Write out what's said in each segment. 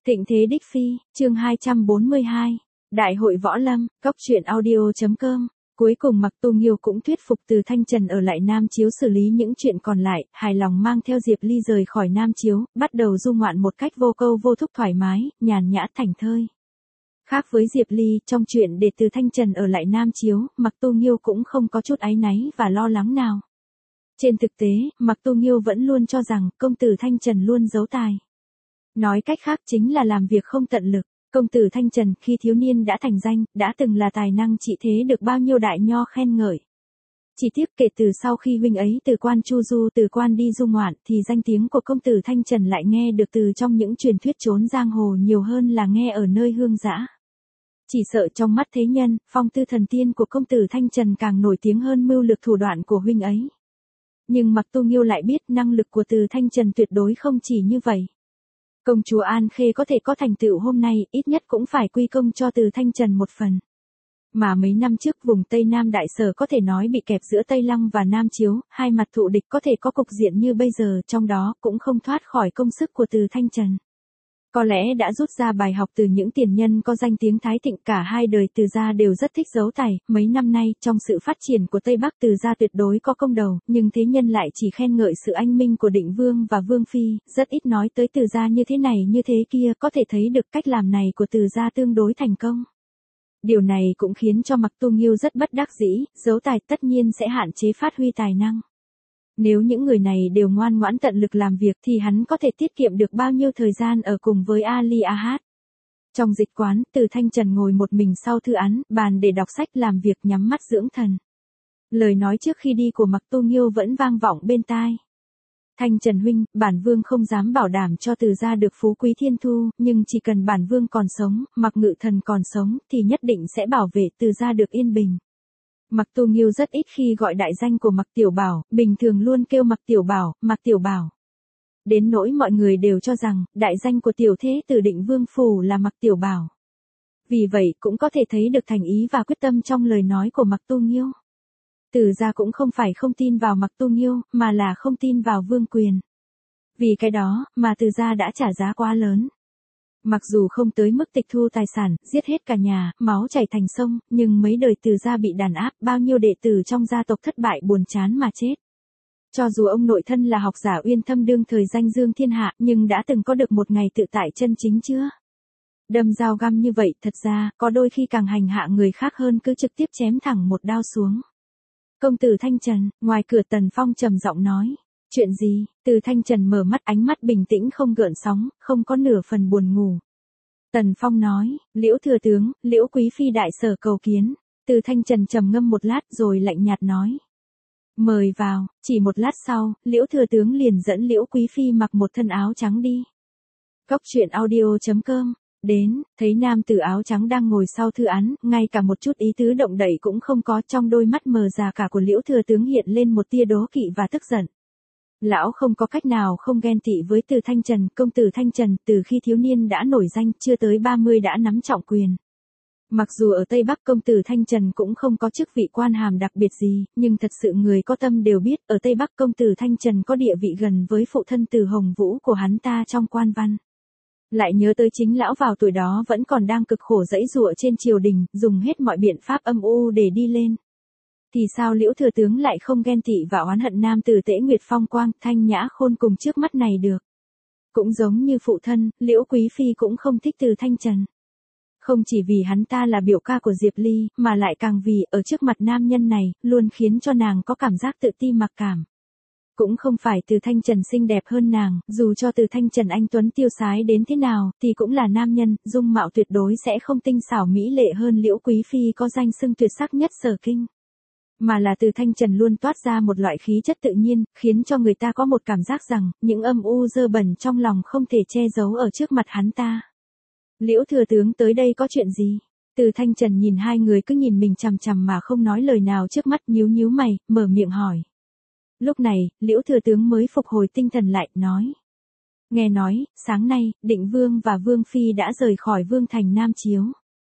Thịnh thế đích phi, chương 242, Đại hội võ lâm, cóc truyện audio.com. Cuối cùng Mạc Tu Nghiêu cũng thuyết phục Từ Thanh Trần ở lại Nam Chiếu xử lý những chuyện còn lại, hài lòng mang theo Diệp Ly rời khỏi Nam Chiếu, bắt đầu du ngoạn một cách vô câu vô thúc thoải mái, nhàn nhã thảnh thơi. Khác với Diệp Ly, trong chuyện để Từ Thanh Trần ở lại Nam Chiếu, Mạc Tu Nghiêu cũng không có chút áy náy và lo lắng nào. Trên thực tế, Mạc Tu Nghiêu vẫn luôn cho rằng công tử Thanh Trần luôn giấu tài. Nói cách khác chính là làm việc không tận lực. Công tử Thanh Trần khi thiếu niên đã thành danh, đã từng là tài năng trị thế được bao nhiêu đại nho khen ngợi. Chỉ tiếc kể từ sau khi huynh ấy từ quan chu du từ quan đi du ngoạn thì danh tiếng của công tử Thanh Trần lại nghe được từ trong những truyền thuyết trốn giang hồ nhiều hơn là nghe ở nơi hương dã. Chỉ sợ trong mắt thế nhân, phong tư thần tiên của công tử Thanh Trần càng nổi tiếng hơn mưu lược thủ đoạn của huynh ấy. Nhưng Mạc Tu Nghiêu lại biết năng lực của Từ Thanh Trần tuyệt đối không chỉ như vậy. Công chúa An Khê có thể có thành tựu hôm nay, ít nhất cũng phải quy công cho Từ Thanh Trần một phần. Mà mấy năm trước vùng Tây Nam Đại Sở có thể nói bị kẹp giữa Tây Lăng và Nam Chiếu, hai mặt thụ địch có thể có cục diện như bây giờ, trong đó cũng không thoát khỏi công sức của Từ Thanh Trần. Có lẽ đã rút ra bài học từ những tiền nhân có danh tiếng thái thịnh, cả hai đời Từ gia đều rất thích giấu tài, mấy năm nay trong sự phát triển của Tây Bắc Từ gia tuyệt đối có công đầu, nhưng thế nhân lại chỉ khen ngợi sự anh minh của Định Vương và Vương Phi, rất ít nói tới Từ gia như thế này như thế kia, có thể thấy được cách làm này của Từ gia tương đối thành công. Điều này cũng khiến cho Mạc Tu Nghiêu rất bất đắc dĩ, giấu tài tất nhiên sẽ hạn chế phát huy tài năng. Nếu những người này đều ngoan ngoãn tận lực làm việc thì hắn có thể tiết kiệm được bao nhiêu thời gian ở cùng với Ali Ahad. Trong dịch quán, Từ Thanh Trần ngồi một mình sau thư án, bàn để đọc sách làm việc nhắm mắt dưỡng thần. Lời nói trước khi đi của Mạc Tu Nghiêu vẫn vang vọng bên tai. Thanh Trần huynh, bản vương không dám bảo đảm cho Từ gia được phú quý thiên thu, nhưng chỉ cần bản vương còn sống, Mạc Ngự Thần còn sống, thì nhất định sẽ bảo vệ Từ gia được yên bình. Mạc Tu Nghiêu rất ít khi gọi đại danh của Mạc Tiểu Bảo, bình thường luôn kêu Mạc Tiểu Bảo, Mạc Tiểu Bảo. Đến nỗi mọi người đều cho rằng, đại danh của tiểu thế tử Định Vương Phủ là Mạc Tiểu Bảo. Vì vậy cũng có thể thấy được thành ý và quyết tâm trong lời nói của Mạc Tu Nghiêu. Từ gia cũng không phải không tin vào Mạc Tu Nghiêu, mà là không tin vào vương quyền. Vì cái đó, mà Từ gia đã trả giá quá lớn. Mặc dù không tới mức tịch thu tài sản, giết hết cả nhà, máu chảy thành sông, nhưng mấy đời Từ gia bị đàn áp, bao nhiêu đệ tử trong gia tộc thất bại buồn chán mà chết. Cho dù ông nội thân là học giả uyên thâm đương thời danh dương thiên hạ, nhưng đã từng có được một ngày tự tại chân chính chưa? Đâm dao găm như vậy, thật ra, có đôi khi càng hành hạ người khác hơn cứ trực tiếp chém thẳng một đao xuống. Công tử Thanh Trần, ngoài cửa Tần Phong trầm giọng nói. Chuyện gì? Từ Thanh Trần mở mắt, ánh mắt bình tĩnh không gợn sóng, không có nửa phần buồn ngủ. Tần Phong nói, Liễu thừa tướng, Liễu quý phi đại sở cầu kiến. Từ Thanh Trần trầm ngâm một lát rồi lạnh nhạt nói. Mời vào. Chỉ một lát sau, Liễu thừa tướng liền dẫn Liễu quý phi mặc một thân áo trắng đi. Cóc truyện audio.com. Đến, thấy nam tử áo trắng đang ngồi sau thư án, ngay cả một chút ý tứ động đậy cũng không có, trong đôi mắt mờ già cả của Liễu thừa tướng hiện lên một tia đố kỵ và tức giận. Lão không có cách nào không ghen tị với Từ Thanh Trần, công tử Thanh Trần từ khi thiếu niên đã nổi danh, chưa tới 30 đã nắm trọng quyền. Mặc dù ở Tây Bắc công tử Thanh Trần cũng không có chức vị quan hàm đặc biệt gì, nhưng thật sự người có tâm đều biết, ở Tây Bắc công tử Thanh Trần có địa vị gần với phụ thân Từ Hồng Vũ của hắn ta trong quan văn. Lại nhớ tới chính lão vào tuổi đó vẫn còn đang cực khổ giãy giụa trên triều đình, dùng hết mọi biện pháp âm u để đi lên. Thì sao Liễu thừa tướng lại không ghen tị và oán hận nam tử Tễ Nguyệt phong quang, thanh nhã khôn cùng trước mắt này được? Cũng giống như phụ thân, Liễu quý phi cũng không thích Từ Thanh Trần. Không chỉ vì hắn ta là biểu ca của Diệp Ly, mà lại càng vì ở trước mặt nam nhân này, luôn khiến cho nàng có cảm giác tự ti mặc cảm. Cũng không phải Từ Thanh Trần xinh đẹp hơn nàng, dù cho Từ Thanh Trần anh tuấn tiêu sái đến thế nào, thì cũng là nam nhân, dung mạo tuyệt đối sẽ không tinh xảo mỹ lệ hơn Liễu quý phi có danh xưng tuyệt sắc nhất Sở Kinh. Mà là Từ Thanh Trần luôn toát ra một loại khí chất tự nhiên, khiến cho người ta có một cảm giác rằng, những âm u dơ bẩn trong lòng không thể che giấu ở trước mặt hắn ta. Liễu thừa tướng tới đây có chuyện gì? Từ Thanh Trần nhìn hai người cứ nhìn mình chằm chằm mà không nói lời nào trước mắt, nhíu nhíu mày, mở miệng hỏi. Lúc này, Liễu thừa tướng mới phục hồi tinh thần lại, nói. Nghe nói, sáng nay, Định Vương và Vương Phi đã rời khỏi Vương thành Nam Chiếu.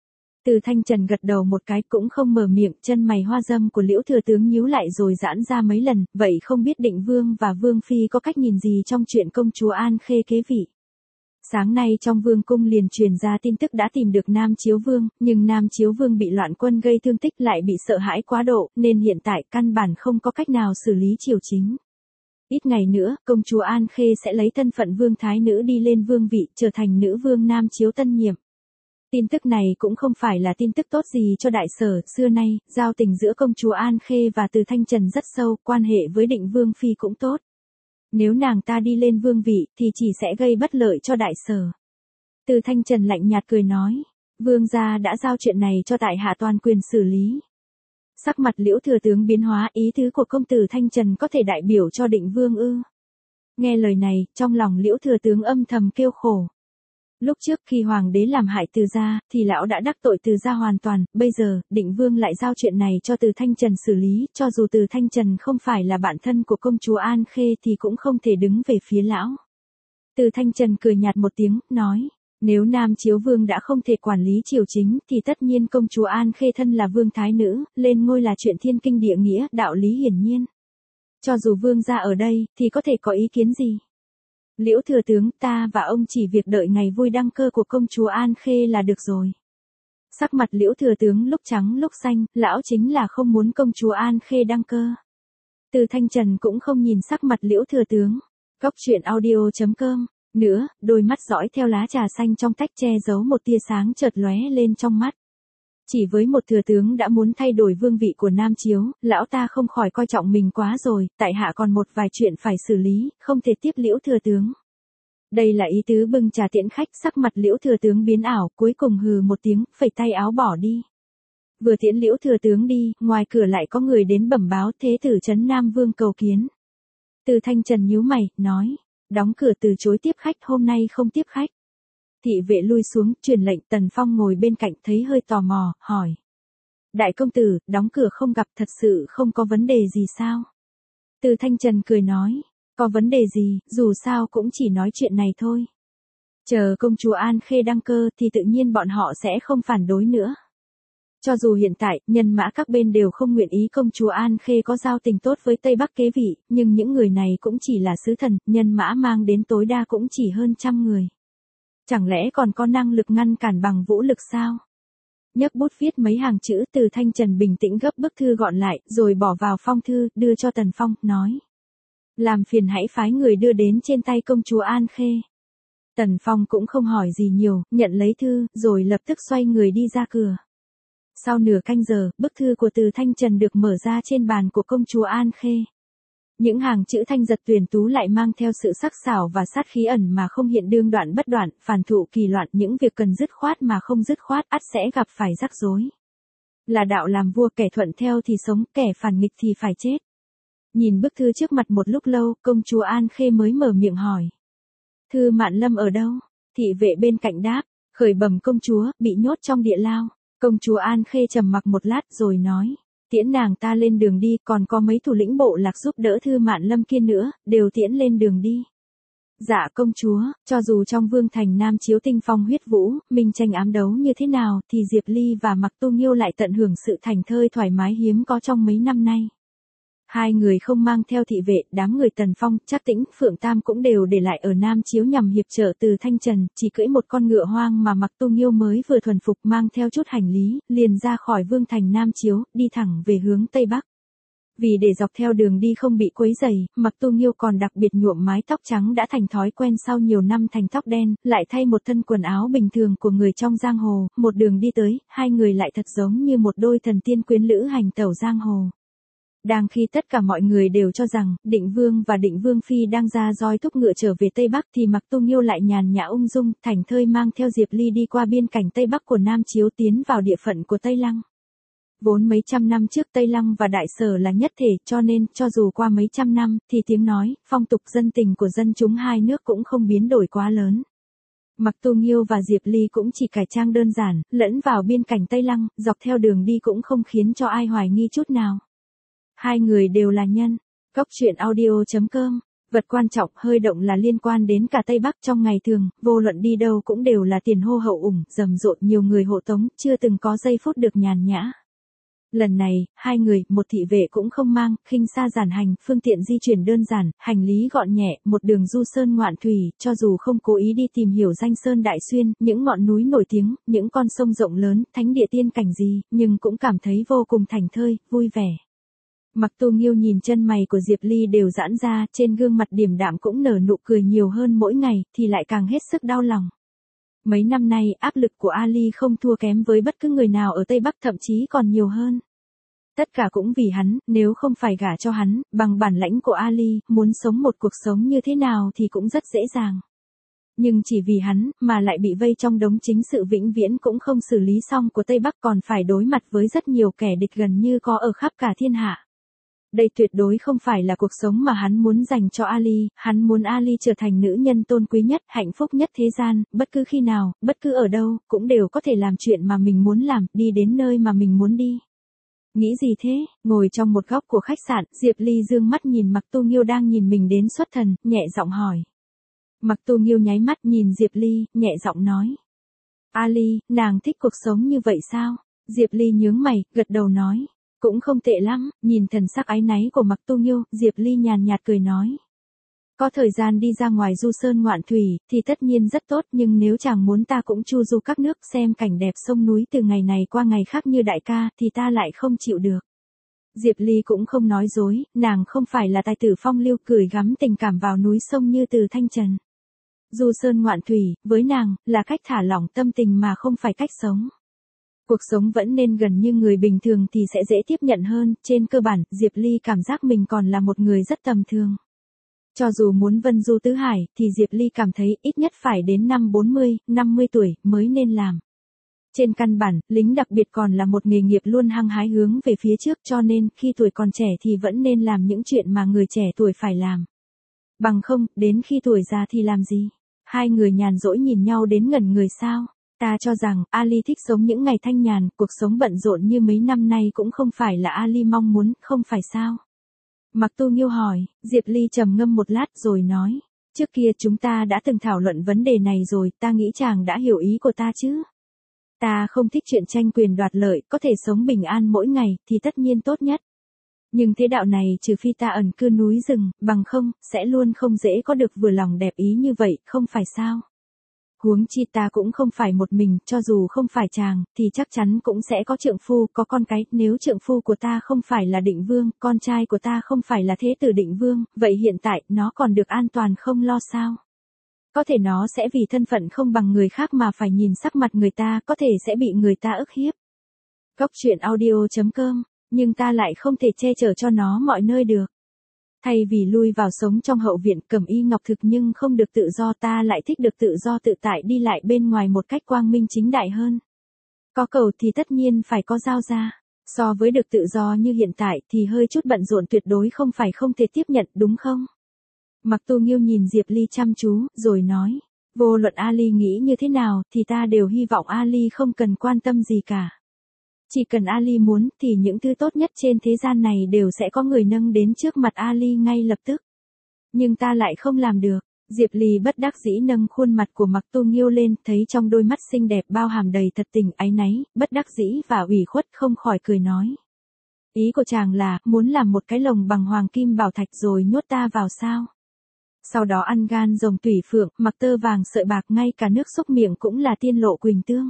Từ Thanh Trần gật đầu một cái cũng không mở miệng, chân mày hoa dâm của Liễu thừa tướng nhíu lại rồi giãn ra mấy lần, vậy không biết Định Vương và Vương Phi có cách nhìn gì trong chuyện công chúa An Khê kế vị. Sáng nay trong vương cung liền truyền ra tin tức đã tìm được Nam Chiếu Vương, nhưng Nam Chiếu Vương bị loạn quân gây thương tích lại bị sợ hãi quá độ, nên hiện tại căn bản không có cách nào xử lý triều chính. Ít ngày nữa, công chúa An Khê sẽ lấy thân phận vương thái nữ đi lên vương vị, trở thành nữ vương Nam Chiếu tân nhiệm. Tin tức này cũng không phải là tin tức tốt gì cho đại sở, xưa nay, giao tình giữa công chúa An Khê và Từ Thanh Trần rất sâu, quan hệ với Định Vương Phi cũng tốt. Nếu nàng ta đi lên vương vị, thì chỉ sẽ gây bất lợi cho đại sở. Từ Thanh Trần lạnh nhạt cười nói, vương gia đã giao chuyện này cho tại hạ toàn quyền xử lý. Sắc mặt Liễu thừa tướng biến hóa, ý tứ của công tử Thanh Trần có thể đại biểu cho Định Vương ư? Nghe lời này, trong lòng Liễu thừa tướng âm thầm kêu khổ. Lúc trước khi hoàng đế làm hại Từ gia, thì lão đã đắc tội Từ gia hoàn toàn, bây giờ, Định Vương lại giao chuyện này cho Từ Thanh Trần xử lý, cho dù Từ Thanh Trần không phải là bạn thân của công chúa An Khê thì cũng không thể đứng về phía lão. Từ Thanh Trần cười nhạt một tiếng, nói, nếu Nam Chiếu Vương đã không thể quản lý triều chính thì tất nhiên công chúa An Khê thân là vương thái nữ, lên ngôi là chuyện thiên kinh địa nghĩa, đạo lý hiển nhiên. Cho dù vương gia ở đây, thì có thể có ý kiến gì? Liễu thừa tướng, ta và ông chỉ việc đợi ngày vui đăng cơ của công chúa An Khê là được rồi. Sắc mặt Liễu thừa tướng lúc trắng lúc xanh, lão chính là không muốn công chúa An Khê đăng cơ. Từ Thanh Trần cũng không nhìn sắc mặt Liễu thừa tướng. Góc truyện audio.com. Nữa, đôi mắt dõi theo lá trà xanh trong tách che giấu một tia sáng chợt lóe lên trong mắt. Chỉ với một thừa tướng đã muốn thay đổi vương vị của Nam Chiếu, lão ta không khỏi coi trọng mình quá rồi, tại hạ còn một vài chuyện phải xử lý, không thể tiếp Liễu thừa tướng. Đây là ý tứ bưng trà tiễn khách, sắc mặt Liễu thừa tướng biến ảo, cuối cùng hừ một tiếng, phẩy tay áo bỏ đi. Vừa tiễn Liễu thừa tướng đi, ngoài cửa lại có người đến bẩm báo thế tử trấn Nam Vương cầu kiến. Từ Thanh Trần nhíu mày, nói, đóng cửa từ chối tiếp khách, hôm nay không tiếp khách. Thị vệ lui xuống, truyền lệnh. Tần Phong ngồi bên cạnh thấy hơi tò mò, hỏi. Đại công tử, đóng cửa không gặp thật sự không có vấn đề gì sao? Từ Thanh Trần cười nói, có vấn đề gì, dù sao cũng chỉ nói chuyện này thôi. Chờ công chúa An Khê đăng cơ thì tự nhiên bọn họ sẽ không phản đối nữa. Cho dù hiện tại, nhân mã các bên đều không nguyện ý công chúa An Khê có giao tình tốt với Tây Bắc kế vị, nhưng những người này cũng chỉ là sứ thần, nhân mã mang đến tối đa cũng chỉ hơn 100 người. Chẳng lẽ còn có năng lực ngăn cản bằng vũ lực sao? Nhấc bút viết mấy hàng chữ, Từ Thanh Trần bình tĩnh gấp bức thư gọn lại, rồi bỏ vào phong thư, đưa cho Tần Phong, nói. Làm phiền hãy phái người đưa đến trên tay công chúa An Khê. Tần Phong cũng không hỏi gì nhiều, nhận lấy thư, rồi lập tức xoay người đi ra cửa. Sau nửa canh giờ, bức thư của Từ Thanh Trần được mở ra trên bàn của công chúa An Khê. Những hàng chữ thanh giật tuyển tú lại mang theo sự sắc sảo và sát khí ẩn mà không hiện, đương đoạn bất đoạn, phản thụ kỳ loạn, những việc cần dứt khoát mà không dứt khoát, ắt sẽ gặp phải rắc rối. Là đạo làm vua, kẻ thuận theo thì sống, kẻ phản nghịch thì phải chết. Nhìn bức thư trước mặt một lúc lâu, công chúa An Khê mới mở miệng hỏi. Thư Mạn Lâm ở đâu? Thị vệ bên cạnh đáp, khởi bẩm công chúa, bị nhốt trong địa lao. Công chúa An Khê trầm mặc một lát rồi nói. Tiễn nàng ta lên đường đi, còn có mấy thủ lĩnh bộ lạc giúp đỡ Thư Mạn Lâm kia nữa, đều tiễn lên đường đi. Dạ công chúa, cho dù trong vương thành Nam Chiếu tinh phong huyết vũ, minh tranh ám đấu như thế nào, thì Diệp Ly và Mặc Tu Nghiêu lại tận hưởng sự thành thơi thoải mái hiếm có trong mấy năm nay. Hai người không mang theo thị vệ, đám người Tần Phong, Trác Tĩnh, Phượng Tam cũng đều để lại ở Nam Chiếu nhằm hiệp trợ Từ Thanh Trần, chỉ cưỡi một con ngựa hoang mà Mặc Tu Nghiêu mới vừa thuần phục, mang theo chút hành lý, liền ra khỏi vương thành Nam Chiếu, đi thẳng về hướng Tây Bắc. Vì để dọc theo đường đi không bị quấy rầy, Mặc Tu Nghiêu còn đặc biệt nhuộm mái tóc trắng đã thành thói quen sau nhiều năm thành tóc đen, lại thay một thân quần áo bình thường của người trong giang hồ, một đường đi tới, hai người lại thật giống như một đôi thần tiên quyến lữ hành tẩu giang hồ. Đang khi tất cả mọi người đều cho rằng, Định Vương và Định Vương Phi đang ra roi thúc ngựa trở về Tây Bắc thì Mặc Tu Nghiêu lại nhàn nhã ung dung, thảnh thơi mang theo Diệp Ly đi qua biên cảnh Tây Bắc của Nam Chiếu tiến vào địa phận của Tây Lăng. Vốn mấy trăm năm trước Tây Lăng và Đại Sở là nhất thể, cho nên, cho dù qua mấy trăm năm, thì tiếng nói, phong tục dân tình của dân chúng hai nước cũng không biến đổi quá lớn. Mặc Tu Nghiêu và Diệp Ly cũng chỉ cải trang đơn giản, lẫn vào biên cảnh Tây Lăng, dọc theo đường đi cũng không khiến cho ai hoài nghi chút nào. Hai người đều là nhân. Góc truyện audio.com. Vật quan trọng, hơi động là liên quan đến cả Tây Bắc trong ngày thường, vô luận đi đâu cũng đều là tiền hô hậu ủng, rầm rộ, nhiều người hộ tống, chưa từng có giây phút được nhàn nhã. Lần này, hai người, một thị vệ cũng không mang, khinh xa giản hành, phương tiện di chuyển đơn giản, hành lý gọn nhẹ, một đường du sơn ngoạn thủy, cho dù không cố ý đi tìm hiểu danh sơn đại xuyên, những ngọn núi nổi tiếng, những con sông rộng lớn, thánh địa tiên cảnh gì, nhưng cũng cảm thấy vô cùng thảnh thơi, vui vẻ. Mặc Tu Nghiêu nhìn chân mày của Diệp Ly đều giãn ra, trên gương mặt điềm đạm cũng nở nụ cười nhiều hơn mỗi ngày, thì lại càng hết sức đau lòng. Mấy năm nay, áp lực của Ali không thua kém với bất cứ người nào ở Tây Bắc, thậm chí còn nhiều hơn. Tất cả cũng vì hắn, nếu không phải gả cho hắn, bằng bản lãnh của Ali, muốn sống một cuộc sống như thế nào thì cũng rất dễ dàng. Nhưng chỉ vì hắn, mà lại bị vây trong đống chính sự vĩnh viễn cũng không xử lý xong của Tây Bắc, còn phải đối mặt với rất nhiều kẻ địch gần như có ở khắp cả thiên hạ. Đây tuyệt đối không phải là cuộc sống mà hắn muốn dành cho Ali, hắn muốn Ali trở thành nữ nhân tôn quý nhất, hạnh phúc nhất thế gian, bất cứ khi nào, bất cứ ở đâu, cũng đều có thể làm chuyện mà mình muốn làm, đi đến nơi mà mình muốn đi. Nghĩ gì thế? Ngồi trong một góc của khách sạn, Diệp Ly dương mắt nhìn Mặc Tu Nghiêu đang nhìn mình đến xuất thần, nhẹ giọng hỏi. Mặc Tu Nghiêu nháy mắt nhìn Diệp Ly, nhẹ giọng nói. Ali, nàng thích cuộc sống như vậy sao? Diệp Ly nhướng mày, gật đầu nói. Cũng không tệ lắm, nhìn thần sắc áy náy của Mặc Tu Nghiêu, Diệp Ly nhàn nhạt cười nói. Có thời gian đi ra ngoài du sơn ngoạn thủy, thì tất nhiên rất tốt, nhưng nếu chàng muốn ta cũng chu du các nước xem cảnh đẹp sông núi từ ngày này qua ngày khác như đại ca, thì ta lại không chịu được. Diệp Ly cũng không nói dối, nàng không phải là tài tử phong lưu gửi gắm tình cảm vào núi sông như từ thanh trần. Du sơn ngoạn thủy, với nàng, là cách thả lỏng tâm tình mà không phải cách sống. Cuộc sống vẫn nên gần như người bình thường thì sẽ dễ tiếp nhận hơn, trên cơ bản, Diệp Ly cảm giác mình còn là một người rất tầm thường. Cho dù muốn vân du tứ hải, thì Diệp Ly cảm thấy ít nhất phải đến năm 40, 50 tuổi mới nên làm. Trên căn bản, lính đặc biệt còn là một nghề nghiệp luôn hăng hái hướng về phía trước, cho nên khi tuổi còn trẻ thì vẫn nên làm những chuyện mà người trẻ tuổi phải làm. Bằng không, đến khi tuổi già thì làm gì? Hai người nhàn rỗi nhìn nhau đến ngẩn người sao? Ta cho rằng, Ali thích sống những ngày thanh nhàn, cuộc sống bận rộn như mấy năm nay cũng không phải là Ali mong muốn, không phải sao? Mặc Tu Nghiêu hỏi, Diệp Ly trầm ngâm một lát rồi nói, trước kia chúng ta đã từng thảo luận vấn đề này rồi, ta nghĩ chàng đã hiểu ý của ta chứ. Ta không thích chuyện tranh quyền đoạt lợi, có thể sống bình an mỗi ngày, thì tất nhiên tốt nhất. Nhưng thế đạo này trừ phi ta ẩn cư núi rừng, bằng không, sẽ luôn không dễ có được vừa lòng đẹp ý như vậy, không phải sao? Huống chi ta cũng không phải một mình, cho dù không phải chàng, thì chắc chắn cũng sẽ có trượng phu, có con cái, nếu trượng phu của ta không phải là Định Vương, con trai của ta không phải là Thế tử Định Vương, vậy hiện tại, nó còn được an toàn không lo sao? Có thể nó sẽ vì thân phận không bằng người khác mà phải nhìn sắc mặt người ta, có thể sẽ bị người ta ức hiếp. Góc truyện audio.com, nhưng ta lại không thể che chở cho nó mọi nơi được. Thay vì lui vào sống trong hậu viện Cẩm Y Ngọc Thực nhưng không được tự do, ta lại thích được tự do tự tại đi lại bên ngoài một cách quang minh chính đại hơn. Có cầu thì tất nhiên phải có giao ra. So với được tự do như hiện tại thì hơi chút bận rộn tuyệt đối không phải không thể tiếp nhận, đúng không? Mặc Tu Nghiêu nhìn Diệp Ly chăm chú, rồi nói. Vô luận Ali nghĩ như thế nào thì ta đều hy vọng Ali không cần quan tâm gì cả. Chỉ cần Ali muốn thì những thứ tốt nhất trên thế gian này đều sẽ có người nâng đến trước mặt Ali ngay lập tức. Nhưng ta lại không làm được. Diệp Ly bất đắc dĩ nâng khuôn mặt của Mặc Tu Nghiêu lên, thấy trong đôi mắt xinh đẹp bao hàm đầy thật tình áy náy, bất đắc dĩ và ủy khuất, không khỏi cười nói. Ý của chàng là, muốn làm một cái lồng bằng hoàng kim bảo thạch rồi nhốt ta vào sao? Sau đó ăn gan rồng tủy phượng, mặc tơ vàng sợi bạc, ngay cả nước xúc miệng cũng là tiên lộ quỳnh tương.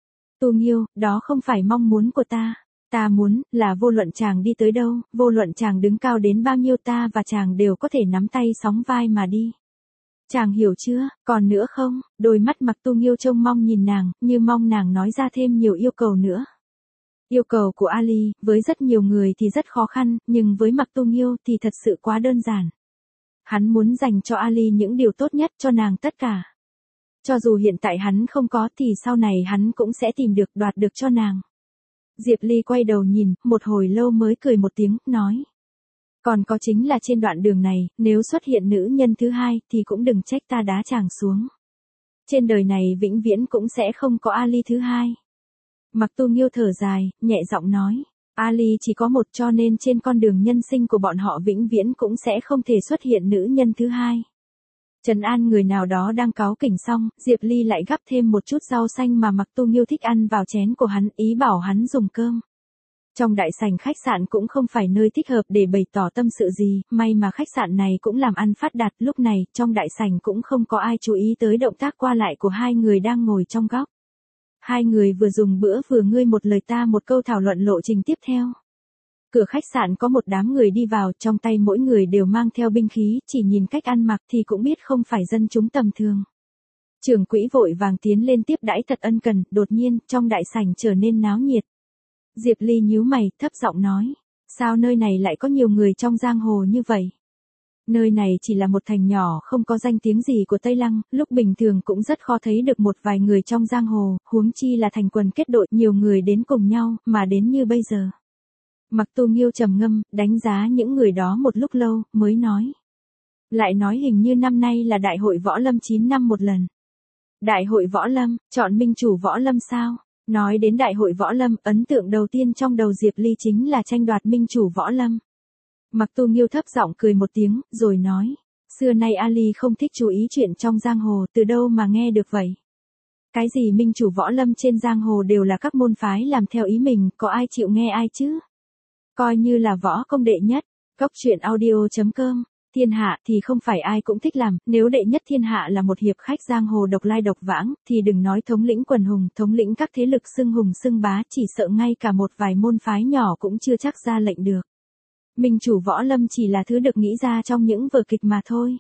Tu Nghiêu, đó không phải mong muốn của ta. Ta muốn, là vô luận chàng đi tới đâu, vô luận chàng đứng cao đến bao nhiêu, ta và chàng đều có thể nắm tay sóng vai mà đi. Chàng hiểu chưa, còn nữa không? Đôi mắt Mặc Tu Nghiêu trông mong nhìn nàng, như mong nàng nói ra thêm nhiều yêu cầu nữa. Yêu cầu của Ali, với rất nhiều người thì rất khó khăn, nhưng với Mặc Tu Nghiêu thì thật sự quá đơn giản. Hắn muốn dành cho Ali những điều tốt nhất, cho nàng tất cả. Cho dù hiện tại hắn không có thì sau này hắn cũng sẽ tìm được, đoạt được cho nàng. Diệp Ly quay đầu nhìn, một hồi lâu mới cười một tiếng, nói. Còn có chính là trên đoạn đường này, nếu xuất hiện nữ nhân thứ hai thì cũng đừng trách ta đá chàng xuống. Trên đời này vĩnh viễn cũng sẽ không có Ali thứ hai. Mặc Tu Nghiêu thở dài, nhẹ giọng nói. Ali chỉ có một, cho nên trên con đường nhân sinh của bọn họ vĩnh viễn cũng sẽ không thể xuất hiện nữ nhân thứ hai. Trấn an người nào đó đang cáu kỉnh xong, Diệp Ly lại gắp thêm một chút rau xanh mà Mặc Tu Nghiêu thích ăn vào chén của hắn, ý bảo hắn dùng cơm. Trong đại sảnh khách sạn cũng không phải nơi thích hợp để bày tỏ tâm sự gì, may mà khách sạn này cũng làm ăn phát đạt, lúc này, trong đại sảnh cũng không có ai chú ý tới động tác qua lại của hai người đang ngồi trong góc. Hai người vừa dùng bữa vừa ngươi một lời ta một câu thảo luận lộ trình tiếp theo. Cửa khách sạn có một đám người đi vào, trong tay mỗi người đều mang theo binh khí, chỉ nhìn cách ăn mặc thì cũng biết không phải dân chúng tầm thường. Trưởng quỹ vội vàng tiến lên tiếp đãi thật ân cần, đột nhiên, trong đại sảnh trở nên náo nhiệt. Diệp Ly nhíu mày, thấp giọng nói, sao nơi này lại có nhiều người trong giang hồ như vậy? Nơi này chỉ là một thành nhỏ không có danh tiếng gì của Tây Lăng, lúc bình thường cũng rất khó thấy được một vài người trong giang hồ, huống chi là thành quần kết đội nhiều người đến cùng nhau, mà đến như bây giờ. Mặc Tu Nghiêu trầm ngâm, đánh giá những người đó một lúc lâu, mới nói. Lại nói hình như năm nay là đại hội võ lâm 9 năm một lần. Đại hội võ lâm, chọn minh chủ võ lâm sao? Nói đến đại hội võ lâm, ấn tượng đầu tiên trong đầu Diệp Ly chính là tranh đoạt minh chủ võ lâm. Mặc Tu Nghiêu thấp giọng cười một tiếng, rồi nói. Xưa nay Ali không thích chú ý chuyện trong giang hồ, từ đâu mà nghe được vậy? Cái gì minh chủ võ lâm trên giang hồ đều là các môn phái làm theo ý mình, có ai chịu nghe ai chứ? Coi như là võ công đệ nhất, Cốc Truyện Audio.com. Thiên hạ thì không phải ai cũng thích làm, nếu đệ nhất thiên hạ là một hiệp khách giang hồ độc lai độc vãng, thì đừng nói thống lĩnh quần hùng, thống lĩnh các thế lực xưng hùng xưng bá, chỉ sợ ngay cả một vài môn phái nhỏ cũng chưa chắc ra lệnh được. Minh chủ võ lâm chỉ là thứ được nghĩ ra trong những vở kịch mà thôi.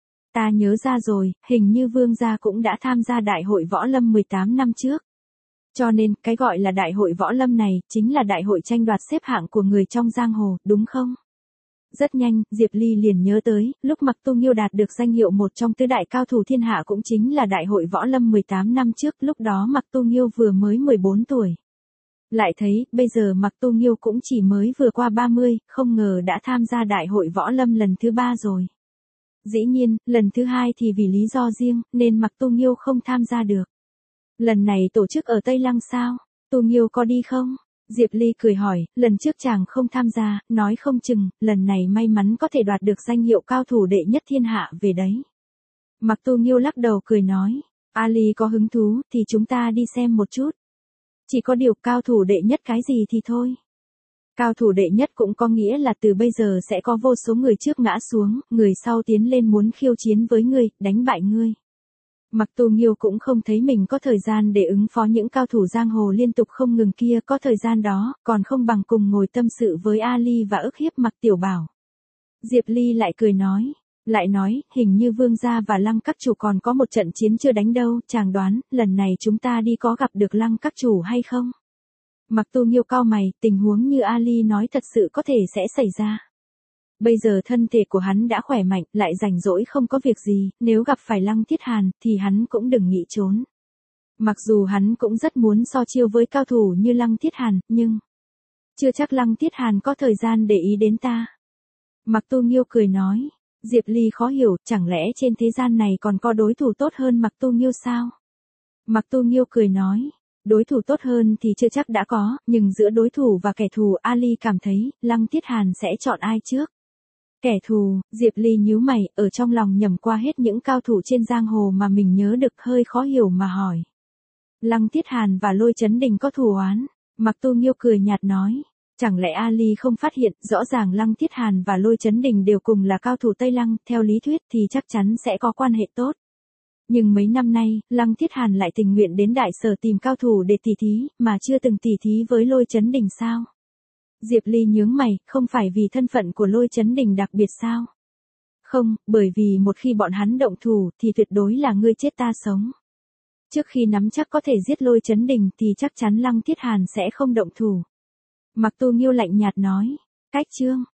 Ta nhớ ra rồi, hình như Vương gia cũng đã tham gia đại hội võ lâm 18 năm trước. Cho nên, cái gọi là đại hội võ lâm này, chính là đại hội tranh đoạt xếp hạng của người trong giang hồ, đúng không? Rất nhanh, Diệp Ly liền nhớ tới, lúc Mặc Tu Nghiêu đạt được danh hiệu một trong tứ đại cao thủ thiên hạ cũng chính là đại hội võ lâm 18 năm trước, lúc đó Mặc Tu Nghiêu vừa mới 14 tuổi. Lại thấy, bây giờ Mặc Tu Nghiêu cũng chỉ mới vừa qua 30, không ngờ đã tham gia đại hội võ lâm lần thứ 3 rồi. Dĩ nhiên, lần thứ 2 thì vì lý do riêng, nên Mặc Tu Nghiêu không tham gia được. Lần này tổ chức ở Tây Lăng sao? Tu Nghiêu có đi không? Diệp Ly cười hỏi, lần trước chàng không tham gia, nói không chừng, lần này may mắn có thể đoạt được danh hiệu cao thủ đệ nhất thiên hạ về đấy. Mặc Tu Nghiêu lắc đầu cười nói, Ali có hứng thú, thì chúng ta đi xem một chút. Chỉ có điều cao thủ đệ nhất cái gì thì thôi. Cao thủ đệ nhất cũng có nghĩa là từ bây giờ sẽ có vô số người trước ngã xuống, người sau tiến lên muốn khiêu chiến với ngươi, đánh bại ngươi. Mặc Tu Nghiêu cũng không thấy mình có thời gian để ứng phó những cao thủ giang hồ liên tục không ngừng kia, có thời gian đó, còn không bằng cùng ngồi tâm sự với Ali và ức hiếp Mặc Tiểu Bảo. Diệp Ly lại cười nói, hình như Vương gia và Lăng các chủ còn có một trận chiến chưa đánh đâu, chàng đoán, lần này chúng ta đi có gặp được Lăng các chủ hay không? Mặc Tu Nghiêu cau mày, tình huống như Ali nói thật sự có thể sẽ xảy ra. Bây giờ thân thể của hắn đã khỏe mạnh, lại rảnh rỗi không có việc gì, nếu gặp phải Lăng Thiết Hàn, thì hắn cũng đừng nghĩ trốn. Mặc dù hắn cũng rất muốn so chiêu với cao thủ như Lăng Thiết Hàn, nhưng chưa chắc Lăng Thiết Hàn có thời gian để ý đến ta. Mặc Tu Nghiêu cười nói, Diệp Ly khó hiểu, chẳng lẽ trên thế gian này còn có đối thủ tốt hơn Mặc Tu Nghiêu sao? Mặc Tu Nghiêu cười nói, đối thủ tốt hơn thì chưa chắc đã có, nhưng giữa đối thủ và kẻ thù Ali cảm thấy, Lăng Thiết Hàn sẽ chọn ai trước? Kẻ thù, Diệp Ly nhíu mày, ở trong lòng nhẩm qua hết những cao thủ trên giang hồ mà mình nhớ được, hơi khó hiểu mà hỏi. Lăng Thiết Hàn và Lôi Chấn Đình có thù oán? Mặc Tu Nghiêu cười nhạt nói, chẳng lẽ Ali không phát hiện, rõ ràng Lăng Thiết Hàn và Lôi Chấn Đình đều cùng là cao thủ Tây Lăng, theo lý thuyết thì chắc chắn sẽ có quan hệ tốt. Nhưng mấy năm nay, Lăng Thiết Hàn lại tình nguyện đến đại sở tìm cao thủ để tỉ thí, mà chưa từng tỉ thí với Lôi Chấn Đình sao? Diệp Ly nhướng mày, không phải vì thân phận của Lôi Chấn Đình đặc biệt sao? Không, bởi vì một khi bọn hắn động thủ thì tuyệt đối là ngươi chết ta sống. Trước khi nắm chắc có thể giết Lôi Chấn Đình thì chắc chắn Lăng Thiết Hàn sẽ không động thủ. Mặc Tu Nghiêu lạnh nhạt nói, cách chương.